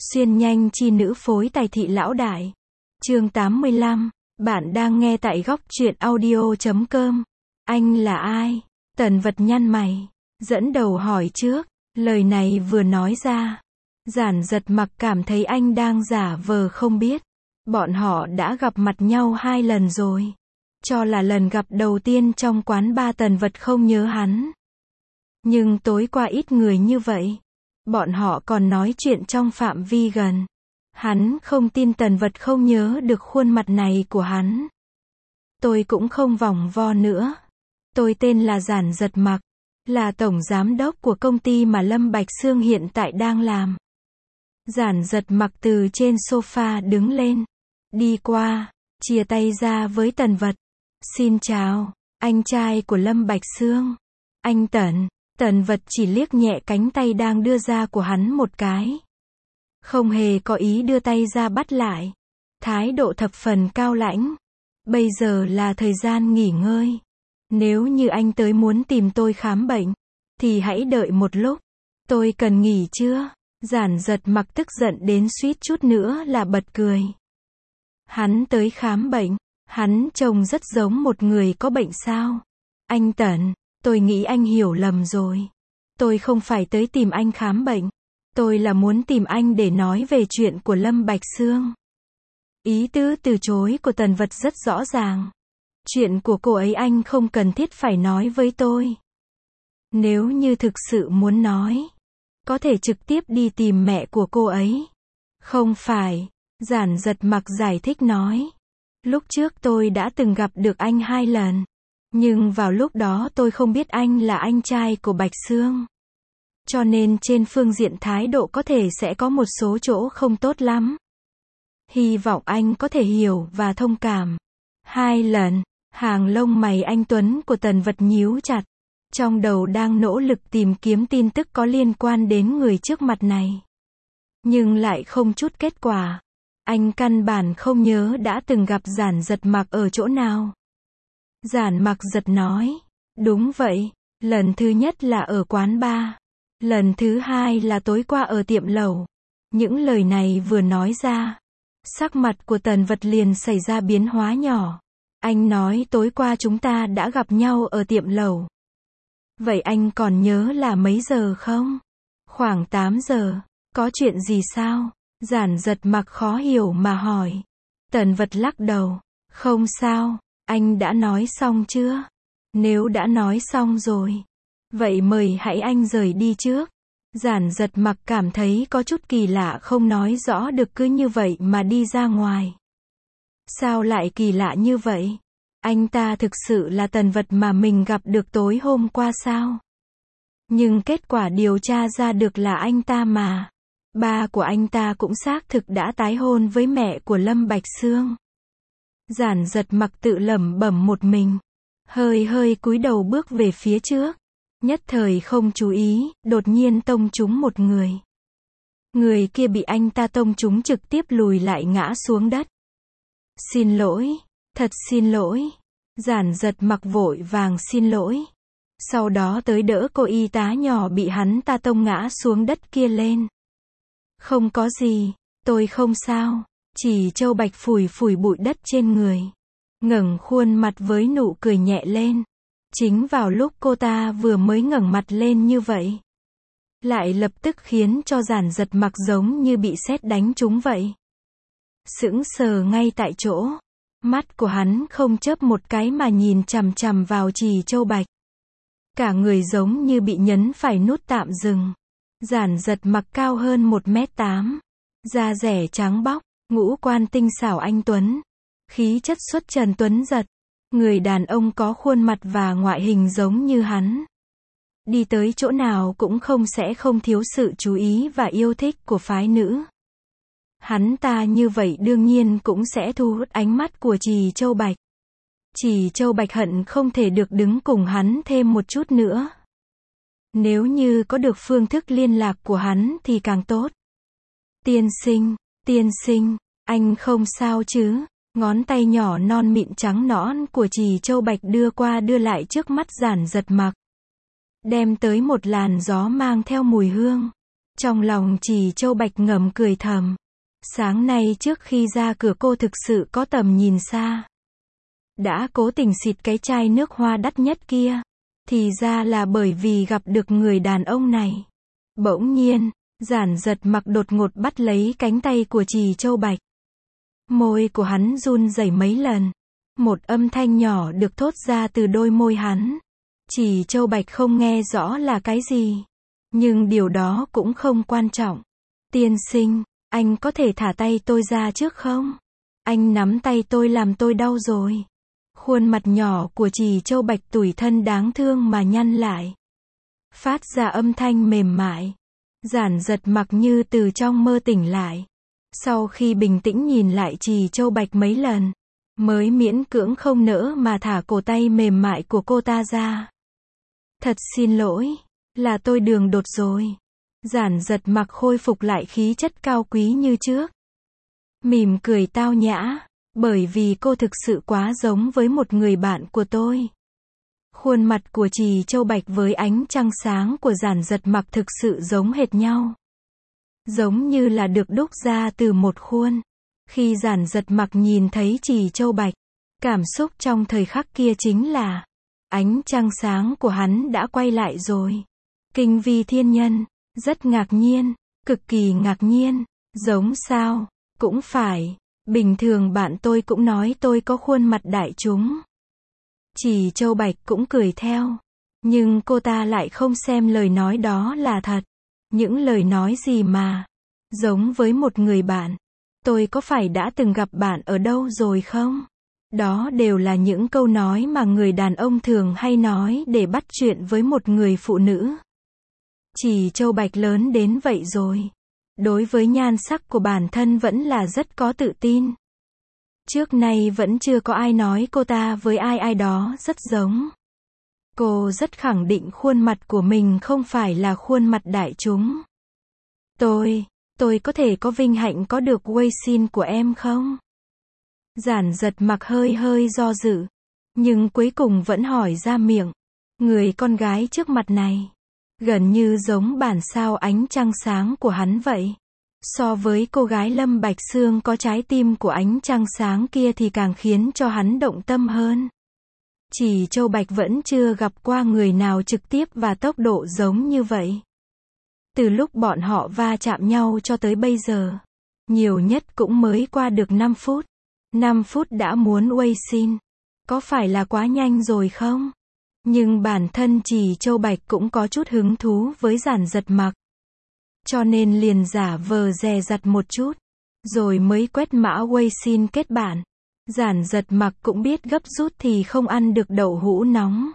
Xuyên nhanh chi nữ phối tài thị lão đại. Chương 85. Bạn đang nghe tại góc truyện audio.com. Anh là ai? Tần Vật nhăn mày, dẫn đầu hỏi trước. Lời này vừa nói ra, Giản Giật Mặc cảm thấy anh đang giả vờ không biết. Bọn họ đã gặp mặt nhau 2 lần rồi. Cho là lần gặp đầu tiên trong quán bar Tần Vật không nhớ hắn. Nhưng tối qua ít người như vậy. Bọn họ còn nói chuyện trong phạm vi gần. Hắn không tin Tần Vật không nhớ được khuôn mặt này của hắn. Tôi cũng không vòng vo nữa. Tôi tên là Giản Giật Mặc, là tổng giám đốc của công ty mà Lâm Bạch Xương hiện tại đang làm. Giản Giật Mặc từ trên sofa đứng lên, đi qua, chia tay ra với Tần Vật. Xin chào, anh trai của Lâm Bạch Xương. Anh Tần. Tần Vật chỉ liếc nhẹ cánh tay đang đưa ra của hắn một cái. Không hề có ý đưa tay ra bắt lại. Thái độ thập phần cao lãnh. Bây giờ là thời gian nghỉ ngơi. Nếu như anh tới muốn tìm tôi khám bệnh, thì hãy đợi một lúc. Tôi cần nghỉ chưa? Giản Giật Mặc tức giận đến suýt chút nữa là bật cười. Hắn tới khám bệnh. Hắn trông rất giống một người có bệnh sao? Anh Tần, tôi nghĩ anh hiểu lầm rồi. Tôi không phải tới tìm anh khám bệnh. Tôi là muốn tìm anh để nói về chuyện của Lâm Bạch Xương. Ý tứ từ chối của Tần Vật rất rõ ràng. Chuyện của cô ấy anh không cần thiết phải nói với tôi. Nếu như thực sự muốn nói, có thể trực tiếp đi tìm mẹ của cô ấy. Không phải, Giản Giật Mặc giải thích nói. Lúc trước tôi đã từng gặp được anh 2 lần. Nhưng vào lúc đó tôi không biết anh là anh trai của Bạch Xương. Cho nên trên phương diện thái độ có thể sẽ có một số chỗ không tốt lắm. Hy vọng anh có thể hiểu và thông cảm. 2 lần, hàng lông mày anh tuấn của Tần Vật nhíu chặt. Trong đầu đang nỗ lực tìm kiếm tin tức có liên quan đến người trước mặt này. Nhưng lại không chút kết quả. Anh căn bản không nhớ đã từng gặp Giản Giật Mặc ở chỗ nào. Giản Mặc giật nói. Đúng vậy, lần thứ nhất là ở quán bar. Lần thứ 2 là tối qua ở tiệm lẩu. Những lời này vừa nói ra, sắc mặt của Tần Vật liền xảy ra biến hóa nhỏ. Anh nói tối qua chúng ta đã gặp nhau ở tiệm lẩu. Vậy anh còn nhớ là mấy giờ không? Khoảng 8 giờ. Có chuyện gì sao? Giản Giật Mặc khó hiểu mà hỏi. Tần Vật lắc đầu. Không sao, anh đã nói xong chưa? Nếu đã nói xong rồi, vậy mời hãy anh rời đi trước. Giản Giật Mặc cảm thấy có chút kỳ lạ không nói rõ được cứ như vậy mà đi ra ngoài. Sao lại kỳ lạ như vậy? Anh ta thực sự là Tần Vật mà mình gặp được tối hôm qua sao? Nhưng kết quả điều tra ra được là anh ta mà. Ba của anh ta cũng xác thực đã tái hôn với mẹ của Lâm Bạch Xương. Giản Giật Mặc tự lẩm bẩm một mình. Hơi cúi đầu bước về phía trước. Nhất thời không chú ý, đột nhiên tông trúng một người. Người kia bị anh ta tông trúng trực tiếp lùi lại ngã xuống đất. Xin lỗi, thật xin lỗi. Giản Giật Mặc vội vàng xin lỗi. Sau đó tới đỡ cô y tá nhỏ bị hắn ta tông ngã xuống đất kia lên. Không có gì, tôi không sao. Chỉ Châu Bạch phủi phủi bụi đất trên người, ngẩng khuôn mặt với nụ cười nhẹ lên. Chính vào lúc cô ta vừa mới ngẩng mặt lên như vậy, lại lập tức khiến cho Giản Giật Mặc giống như bị sét đánh trúng vậy. Sững sờ ngay tại chỗ. Mắt của hắn không chớp một cái mà nhìn chằm chằm vào Trì Châu Bạch. Cả người giống như bị nhấn phải nút tạm dừng. Giản Giật Mặc cao hơn 1m8, da rẻ trắng bóc, ngũ quan tinh xảo anh tuấn, khí chất xuất trần tuấn giật. Người đàn ông có khuôn mặt và ngoại hình giống như hắn. Đi tới chỗ nào cũng không thiếu sự chú ý và yêu thích của phái nữ. Hắn ta như vậy đương nhiên cũng sẽ thu hút ánh mắt của Trì Châu Bạch. Trì Châu Bạch hận không thể được đứng cùng hắn thêm một chút nữa. Nếu như có được phương thức liên lạc của hắn thì càng tốt. Tiên sinh, anh không sao chứ? Ngón tay nhỏ non mịn trắng nõn của Trì Châu Bạch đưa qua đưa lại trước mắt Giản Giật Mặc. Đem tới một làn gió mang theo mùi hương. Trong lòng Trì Châu Bạch ngầm cười thầm. Sáng nay trước khi ra cửa cô thực sự có tầm nhìn xa. Đã cố tình xịt cái chai nước hoa đắt nhất kia. Thì ra là bởi vì gặp được người đàn ông này. Bỗng nhiên, Giản Giật Mặc đột ngột bắt lấy cánh tay của Trì Châu Bạch. Môi của hắn run rẩy mấy lần. Một âm thanh nhỏ được thốt ra từ đôi môi hắn. Trì Châu Bạch không nghe rõ là cái gì. Nhưng điều đó cũng không quan trọng. Tiên sinh, anh có thể thả tay tôi ra trước không? Anh nắm tay tôi làm tôi đau rồi. Khuôn mặt nhỏ của Trì Châu Bạch tủi thân đáng thương mà nhăn lại. Phát ra âm thanh mềm mại. Giản Giật Mặc như từ trong mơ tỉnh lại. Sau khi bình tĩnh nhìn lại Trì Châu Bạch mấy lần, mới miễn cưỡng không nỡ mà thả cổ tay mềm mại của cô ta ra. Thật xin lỗi, là tôi đường đột rồi. Giản Giật Mặc khôi phục lại khí chất cao quý như trước. Mỉm cười tao nhã, bởi vì cô thực sự quá giống với một người bạn của tôi. Khuôn mặt của Trì Châu Bạch với ánh trăng sáng của Giản Giật Mặc thực sự giống hệt nhau. Giống như là được đúc ra từ một khuôn. Khi Giản Giật Mặc nhìn thấy Trì Châu Bạch, cảm xúc trong thời khắc kia chính là ánh trăng sáng của hắn đã quay lại rồi. Kinh vi thiên nhân, rất ngạc nhiên, cực kỳ ngạc nhiên, giống sao, cũng phải, bình thường bạn tôi cũng nói tôi có khuôn mặt đại chúng. Trì Châu Bạch cũng cười theo, nhưng cô ta lại không xem lời nói đó là thật. Những lời nói gì mà giống với một người bạn. Tôi có phải đã từng gặp bạn ở đâu rồi không? Đó đều là những câu nói mà người đàn ông thường hay nói để bắt chuyện với một người phụ nữ. Trì Châu Bạch lớn đến vậy rồi. Đối với nhan sắc của bản thân vẫn là rất có tự tin. Trước nay vẫn chưa có ai nói cô ta với ai đó rất giống. Cô rất khẳng định khuôn mặt của mình không phải là khuôn mặt đại chúng. Tôi có thể có vinh hạnh có được Weixin của em không? Giản Giật Mặc hơi do dự, nhưng cuối cùng vẫn hỏi ra miệng. Người con gái trước mặt này, gần như giống bản sao ánh trăng sáng của hắn vậy. So với cô gái Lâm Bạch Xương có trái tim của ánh trăng sáng kia thì càng khiến cho hắn động tâm hơn. Trì Châu Bạch vẫn chưa gặp qua người nào trực tiếp và tốc độ giống như vậy. Từ lúc bọn họ va chạm nhau cho tới bây giờ, nhiều nhất cũng mới qua được 5 phút. 5 phút đã muốn Weixin. Có phải là quá nhanh rồi không? Nhưng bản thân Trì Châu Bạch cũng có chút hứng thú với Giản Giật Mặc. Cho nên liền giả vờ dè dặt một chút, rồi mới quét mã Weixin kết bạn. Giản Giật Mặc cũng biết gấp rút thì không ăn được đậu hũ nóng.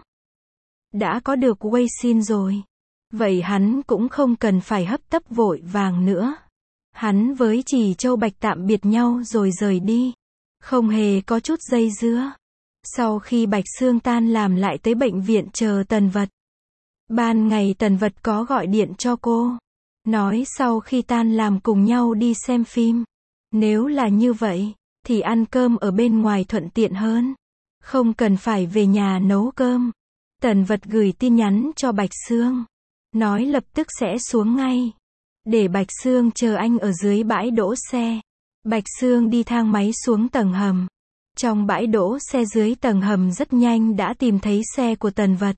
Đã có được Weixin rồi. Vậy hắn cũng không cần phải hấp tấp vội vàng nữa. Hắn với Trì Châu Bạch tạm biệt nhau rồi rời đi. Không hề có chút dây dưa. Sau khi Bạch Xương tan làm lại tới bệnh viện chờ Tần Vật. Ban ngày Tần Vật có gọi điện cho cô. Nói sau khi tan làm cùng nhau đi xem phim. Nếu là như vậy, thì ăn cơm ở bên ngoài thuận tiện hơn. Không cần phải về nhà nấu cơm. Tần Vật gửi tin nhắn cho Bạch Xương. Nói lập tức sẽ xuống ngay. Để Bạch Xương chờ anh ở dưới bãi đỗ xe. Bạch Xương đi thang máy xuống tầng hầm. Trong bãi đỗ xe dưới tầng hầm rất nhanh đã tìm thấy xe của Tần Vật.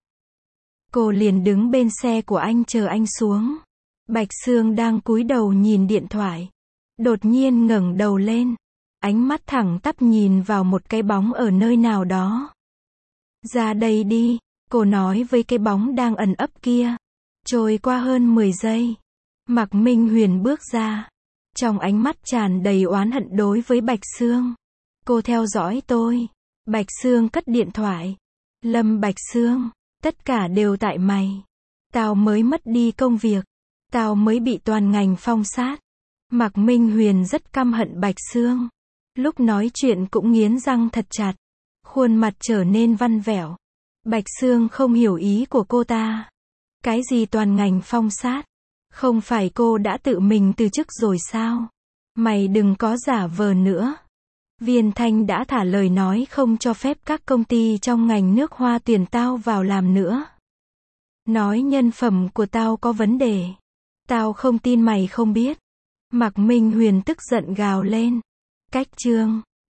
Cô liền đứng bên xe của anh chờ anh xuống. Bạch Xương đang cúi đầu nhìn điện thoại. Đột nhiên ngẩng đầu lên. Ánh mắt thẳng tắp nhìn vào một cái bóng ở nơi nào đó. Ra đây đi, cô nói với cái bóng đang ẩn ấp kia. Trôi qua hơn 10 giây. Mạc Minh Huyền bước ra. Trong ánh mắt tràn đầy oán hận đối với Bạch Xương. Cô theo dõi tôi. Bạch Xương cất điện thoại. Lâm Bạch Xương, tất cả đều tại mày. Tao mới mất đi công việc. Tao mới bị toàn ngành phong sát. Mạc Minh Huyền rất căm hận Bạch Xương. Lúc nói chuyện cũng nghiến răng thật chặt. Khuôn mặt trở nên văn vẹo. Bạch Xương không hiểu ý của cô ta. Cái gì toàn ngành phong sát? Không phải cô đã tự mình từ chức rồi sao? Mày đừng có giả vờ nữa. Viên Thanh đã thả lời nói không cho phép các công ty trong ngành nước hoa tuyển tao vào làm nữa. Nói nhân phẩm của tao có vấn đề. Tao không tin mày không biết. Mạc Minh Huyền tức giận gào lên. Cách chương